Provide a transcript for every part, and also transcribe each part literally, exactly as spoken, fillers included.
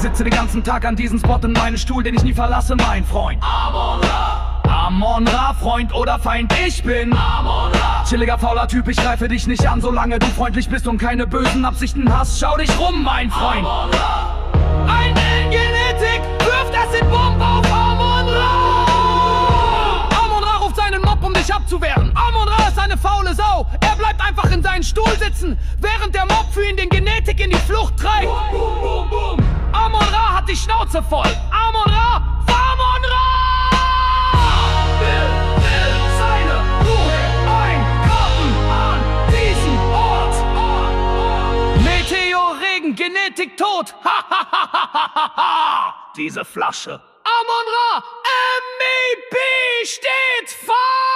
sitze den ganzen Tag an diesem Spot in meinem Stuhl, den ich nie verlasse, mein Freund. Amon-Ra, Amon-Ra, Freund oder Feind, ich bin Amon-Ra. Chilliger, fauler Typ, ich greife dich nicht an, solange du freundlich bist und keine bösen Absichten hast. Schau dich rum, mein Freund. Amon-Ra. Ein Genetik wirft Acid Bomb auf Amon-Ra. Amon-Ra ruft seinen Mob, um dich abzuwehren. Amon-Ra ist eine faule Sau. Er bleibt einfach in seinen Stuhl sitzen, während der Mob für ihn den Genetik in die Flucht treibt. Boom, boom, boom. Amon-Ra hat die Schnauze voll. Amon-Ra, Amon-Ra! Will, will seine Ruhe eingraben an diesem Ort. Meteorregen, Genetik tot. Ha, ha, ha, ha, ha, ha. Diese Flasche. Amon-Ra, M V P steht vor!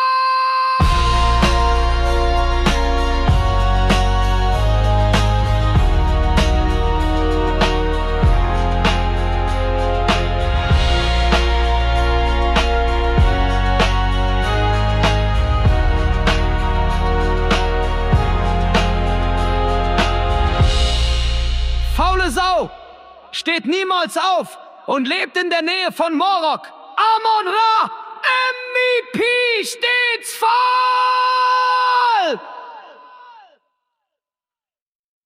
Faule Sau steht niemals auf und lebt in der Nähe von Morok. Amon-Ra, M V P steht's vor!